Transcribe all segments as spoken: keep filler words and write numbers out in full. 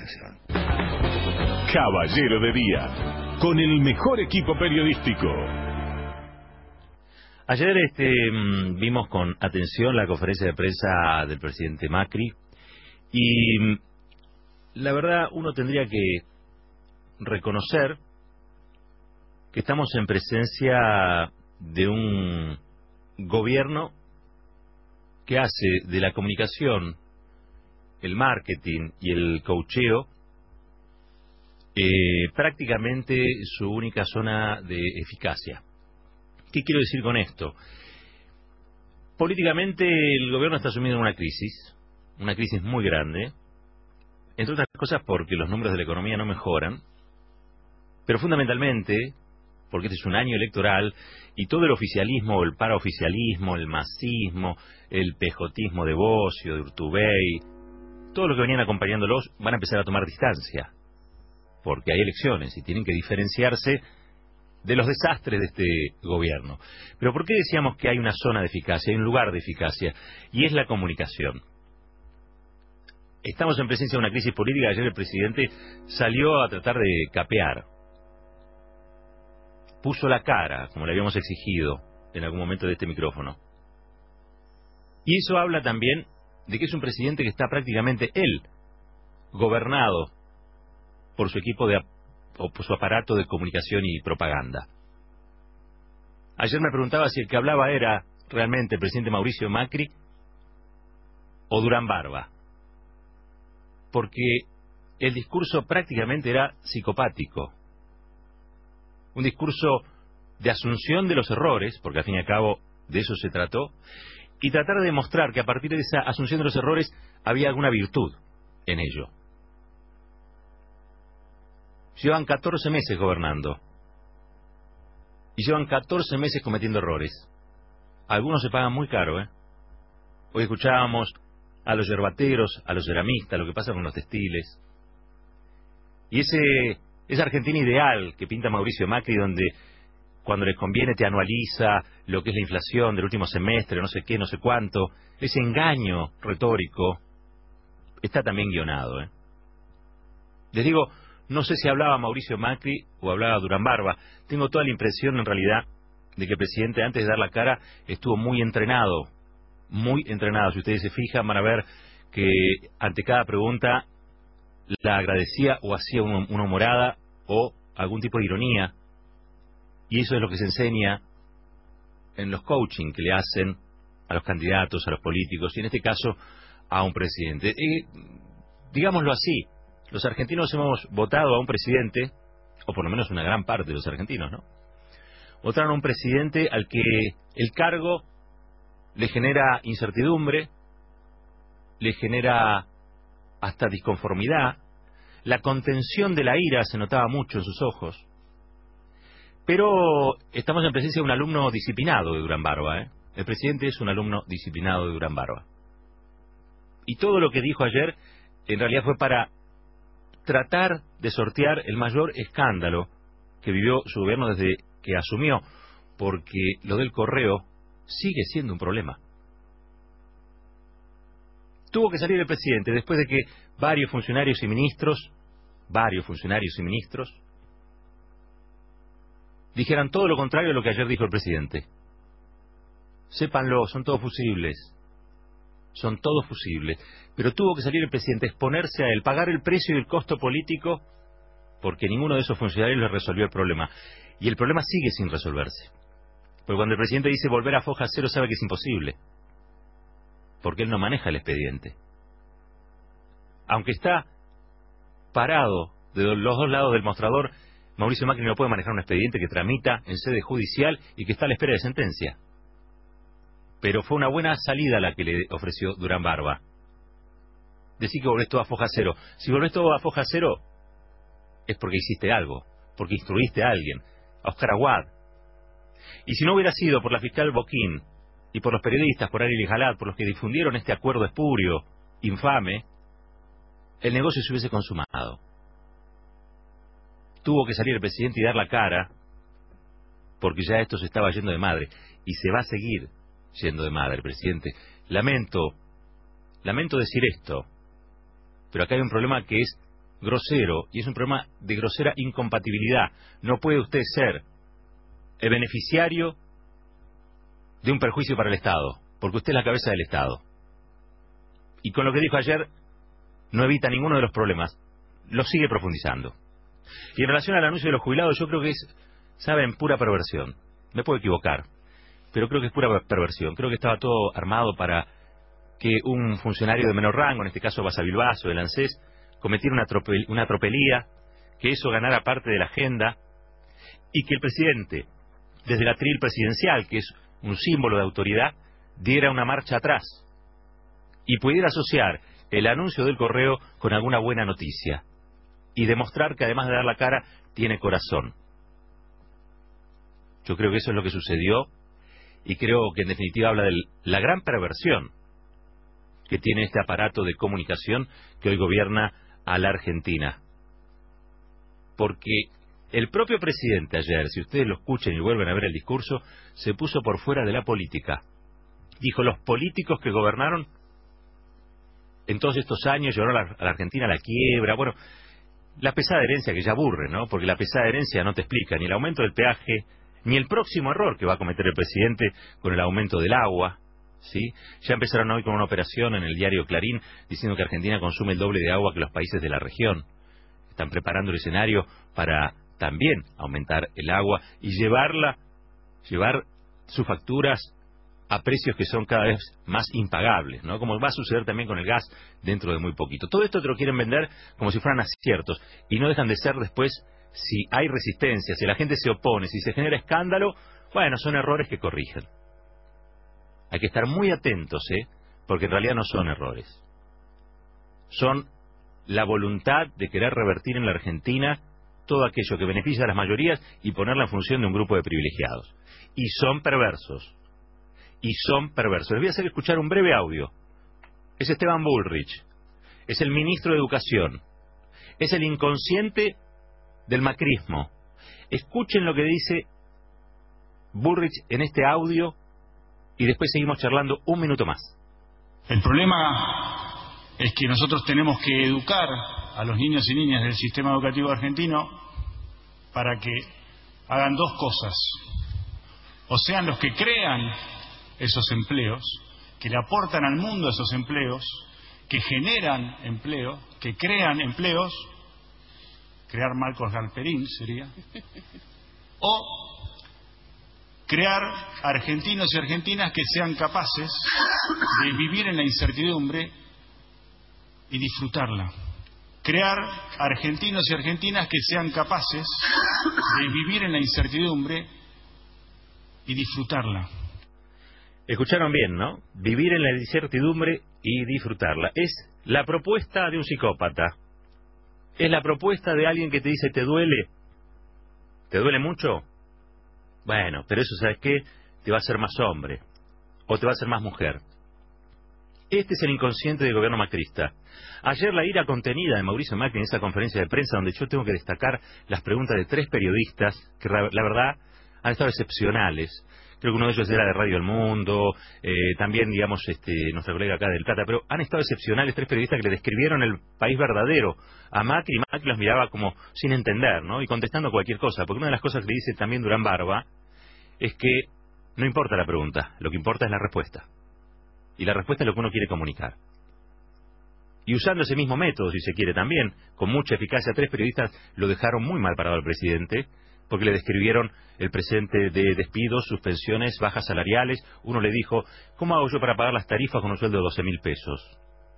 comunicación. Caballero de Día, con el mejor equipo periodístico. Ayer este, vimos con atención la conferencia de prensa del presidente Macri y la verdad uno tendría que reconocer que estamos en presencia de un gobierno que hace de la comunicación, el marketing y el coacheo eh, prácticamente su única zona de eficacia. ¿Qué quiero decir con esto? Políticamente el gobierno está sumido en una crisis, una crisis muy grande, entre otras cosas porque los números de la economía no mejoran, pero fundamentalmente porque este es un año electoral y todo el oficialismo, el paraoficialismo, el masismo, el pejotismo de Bocio, de Urtubey, todos los que venían acompañándolos van a empezar a tomar distancia, porque hay elecciones y tienen que diferenciarse de los desastres de este gobierno. Pero ¿por qué decíamos que hay una zona de eficacia, hay un lugar de eficacia? Y es la comunicación. Estamos en presencia de una crisis política. Ayer el presidente salió a tratar de capear. Puso la cara, como le habíamos exigido en algún momento de este micrófono. Y eso habla también de que es un presidente que está prácticamente él, gobernado por su equipo de o por su aparato de comunicación y propaganda. Ayer me preguntaba si el que hablaba era realmente el presidente Mauricio Macri o Durán Barba, porque el discurso prácticamente era psicopático, un discurso de asunción de los errores, porque al fin y al cabo de eso se trató, y tratar de demostrar que a partir de esa asunción de los errores había alguna virtud en ello. Llevan catorce meses gobernando y llevan catorce meses cometiendo errores. Algunos se pagan muy caro, ¿eh? Hoy escuchábamos a los yerbateros, a los ceramistas, lo que pasa con los textiles. Y ese esa Argentina ideal que pinta Mauricio Macri, donde cuando les conviene te anualiza lo que es la inflación del último semestre, no sé qué, no sé cuánto, ese engaño retórico está también guionado, ¿eh? Les digo, no sé si hablaba Mauricio Macri o hablaba Durán Barba. Tengo toda la impresión, en realidad, de que el presidente, antes de dar la cara, estuvo muy entrenado. Muy entrenado. Si ustedes se fijan, van a ver que ante cada pregunta la agradecía o hacía una, una humorada o algún tipo de ironía. Y eso es lo que se enseña en los coaching que le hacen a los candidatos, a los políticos, y en este caso a un presidente. Eh, digámoslo así. Los argentinos hemos votado a un presidente, o por lo menos una gran parte de los argentinos, ¿no? Votaron a un presidente al que el cargo le genera incertidumbre, le genera hasta disconformidad, la contención de la ira se notaba mucho en sus ojos, pero estamos en presencia de un alumno disciplinado de Durán Barba, ¿eh? El presidente es un alumno disciplinado de Durán Barba. Y todo lo que dijo ayer, en realidad fue para tratar de sortear el mayor escándalo que vivió su gobierno desde que asumió, porque lo del correo sigue siendo un problema. Tuvo que salir el presidente después de que varios funcionarios y ministros, varios funcionarios y ministros, dijeran todo lo contrario a lo que ayer dijo el presidente. Sépanlo, son todos fusibles. Son todos fusibles. Pero tuvo que salir el presidente, exponerse a él, pagar el precio y el costo político, porque ninguno de esos funcionarios le resolvió el problema. Y el problema sigue sin resolverse. Porque cuando el presidente dice volver a foja cero, sabe que es imposible. Porque él no maneja el expediente. Aunque está parado de los dos lados del mostrador, Mauricio Macri no puede manejar un expediente que tramita en sede judicial y que está a la espera de sentencia. Pero fue una buena salida la que le ofreció Durán Barba. Decir que volvés todo a foja cero. Si volvés todo a foja cero, es porque hiciste algo, porque instruiste a alguien, a Oscar Aguad. Y si no hubiera sido por la fiscal Boquín y por los periodistas, por Ariel Jalat, por los que difundieron este acuerdo espurio, infame, el negocio se hubiese consumado. Tuvo que salir el presidente y dar la cara, porque ya esto se estaba yendo de madre, y se va a seguir yendo de madre, presidente. Lamento, lamento decir esto, pero acá hay un problema que es grosero y es un problema de grosera incompatibilidad. No puede usted ser el beneficiario de un perjuicio para el Estado, porque usted es la cabeza del Estado. Y con lo que dijo ayer, no evita ninguno de los problemas, lo sigue profundizando. Y en relación al anuncio de los jubilados, yo creo que es, saben, pura perversión. Me puedo equivocar, pero creo que es pura perversión. Creo que estaba todo armado para que un funcionario de menor rango, en este caso Basavilbaso, del ANSES, cometiera una, tropel, una tropelía, que eso ganara parte de la agenda, y que el presidente, desde el atril presidencial, que es un símbolo de autoridad, diera una marcha atrás y pudiera asociar el anuncio del correo con alguna buena noticia y demostrar que además de dar la cara, tiene corazón. Yo creo que eso es lo que sucedió y creo que en definitiva habla de la gran perversión que tiene este aparato de comunicación que hoy gobierna a la Argentina. Porque el propio presidente ayer, si ustedes lo escuchan y vuelven a ver el discurso, se puso por fuera de la política. Dijo, los políticos que gobernaron en todos estos años llevaron a la, a la Argentina a la quiebra. Bueno, la pesada herencia que ya aburre, ¿no? Porque la pesada herencia no te explica ni el aumento del peaje, ni el próximo error que va a cometer el presidente con el aumento del agua, ¿sí? Ya empezaron hoy con una operación en el diario Clarín diciendo que Argentina consume el doble de agua que los países de la región. Están preparando el escenario para también aumentar el agua y llevarla, llevar sus facturas a precios que son cada vez más impagables, ¿no? Como va a suceder también con el gas dentro de muy poquito. Todo esto te lo quieren vender como si fueran aciertos y no dejan de ser después, si hay resistencia, si la gente se opone, si se genera escándalo, bueno, son errores que corrigen. Hay que estar muy atentos, ¿eh? Porque en realidad no son errores. Son la voluntad de querer revertir en la Argentina todo aquello que beneficia a las mayorías y ponerla en función de un grupo de privilegiados. Y son perversos. Y son perversos. Les voy a hacer escuchar un breve audio. Es Esteban Bullrich. Es el ministro de Educación. Es el inconsciente del macrismo. Escuchen lo que dice Bullrich en este audio y después seguimos charlando un minuto más. El problema es que nosotros tenemos que educar a los niños y niñas del sistema educativo argentino para que hagan dos cosas. O sean los que crean esos empleos, que le aportan al mundo esos empleos, que generan empleo, que crean empleos, crear Marcos Galperín sería, o crear argentinos y argentinas que sean capaces de vivir en la incertidumbre y disfrutarla. Crear argentinos y argentinas que sean capaces de vivir en la incertidumbre y disfrutarla. Escucharon bien, ¿no? Vivir en la incertidumbre y disfrutarla. Es la propuesta de un psicópata. Es la propuesta de alguien que te dice, ¿te duele? ¿Te duele mucho? Bueno, pero eso, ¿sabes qué? Te va a hacer más hombre. O te va a hacer más mujer. Este es el inconsciente del gobierno macrista. Ayer la ira contenida de Mauricio Macri en esa conferencia de prensa donde yo tengo que destacar las preguntas de tres periodistas que la verdad han estado excepcionales. Creo que uno de ellos era de Radio El Mundo, eh, también, digamos, este, nuestra colega acá del Plata, pero han estado excepcionales tres periodistas que le describieron el país verdadero a Macri, y Macri los miraba como sin entender, ¿no? Y contestando cualquier cosa, porque una de las cosas que le dice también Durán Barba es que no importa la pregunta, lo que importa es la respuesta. Y la respuesta es lo que uno quiere comunicar. Y usando ese mismo método, si se quiere también, con mucha eficacia, tres periodistas lo dejaron muy mal parado al presidente, porque le describieron el presente de despidos, suspensiones, bajas salariales. Uno le dijo, ¿cómo hago yo para pagar las tarifas con un sueldo de doce mil pesos?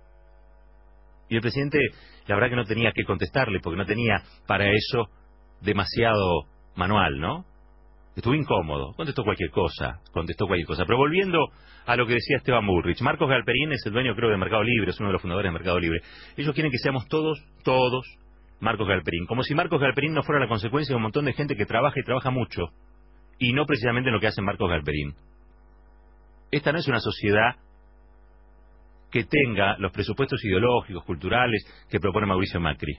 Y el presidente, la verdad que no tenía que contestarle, porque no tenía para eso demasiado manual, ¿no? Estuvo incómodo, contestó cualquier cosa, contestó cualquier cosa. Pero volviendo a lo que decía Esteban Bullrich, Marcos Galperín es el dueño, creo, de Mercado Libre, es uno de los fundadores de Mercado Libre. Ellos quieren que seamos todos, todos, Marcos Galperín. Como si Marcos Galperín no fuera la consecuencia de un montón de gente que trabaja y trabaja mucho, y no precisamente en lo que hace Marcos Galperín. Esta no es una sociedad que tenga los presupuestos ideológicos, culturales, que propone Mauricio Macri.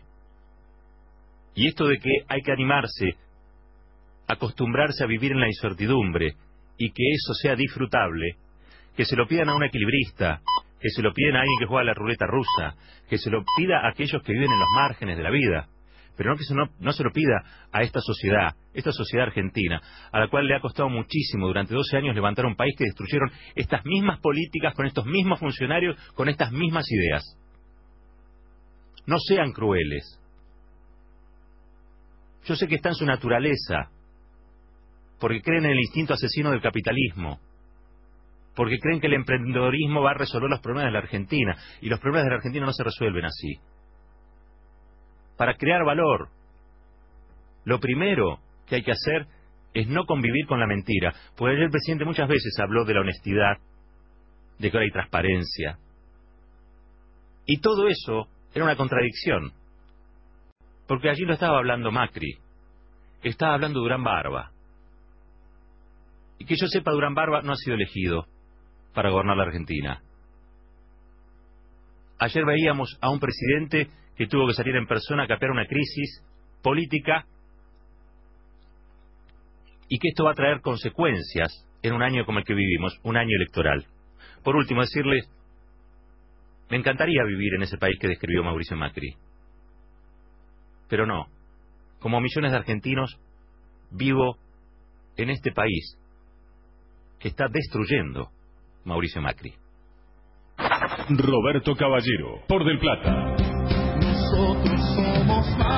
Y esto de que hay que animarse, acostumbrarse a vivir en la incertidumbre, y que eso sea disfrutable, que se lo pidan a un equilibrista, que se lo piden a alguien que juega a la ruleta rusa, que se lo pida a aquellos que viven en los márgenes de la vida, pero no que se no, no se lo pida a esta sociedad, esta sociedad argentina, a la cual le ha costado muchísimo durante doce años levantar un país que destruyeron estas mismas políticas, con estos mismos funcionarios, con estas mismas ideas. No sean crueles. Yo sé que está en su naturaleza, porque creen en el instinto asesino del capitalismo, porque creen que el emprendedorismo va a resolver los problemas de la Argentina, y los problemas de la Argentina no se resuelven así. Para crear valor, lo primero que hay que hacer es no convivir con la mentira, porque ayer el presidente muchas veces habló de la honestidad, de que ahora hay transparencia, y todo eso era una contradicción, porque allí no estaba hablando Macri, estaba hablando Durán Barba, y que yo sepa, Durán Barba no ha sido elegido para gobernar la Argentina. Ayer veíamos a un presidente que tuvo que salir en persona a capear una crisis política y que esto va a traer consecuencias en un año como el que vivimos, un año electoral. Por último, decirles, me encantaría vivir en ese país que describió Mauricio Macri, pero no. Como millones de argentinos, vivo en este país que está destruyendo Mauricio Macri. Roberto Caballero, por Del Plata. Nosotros somos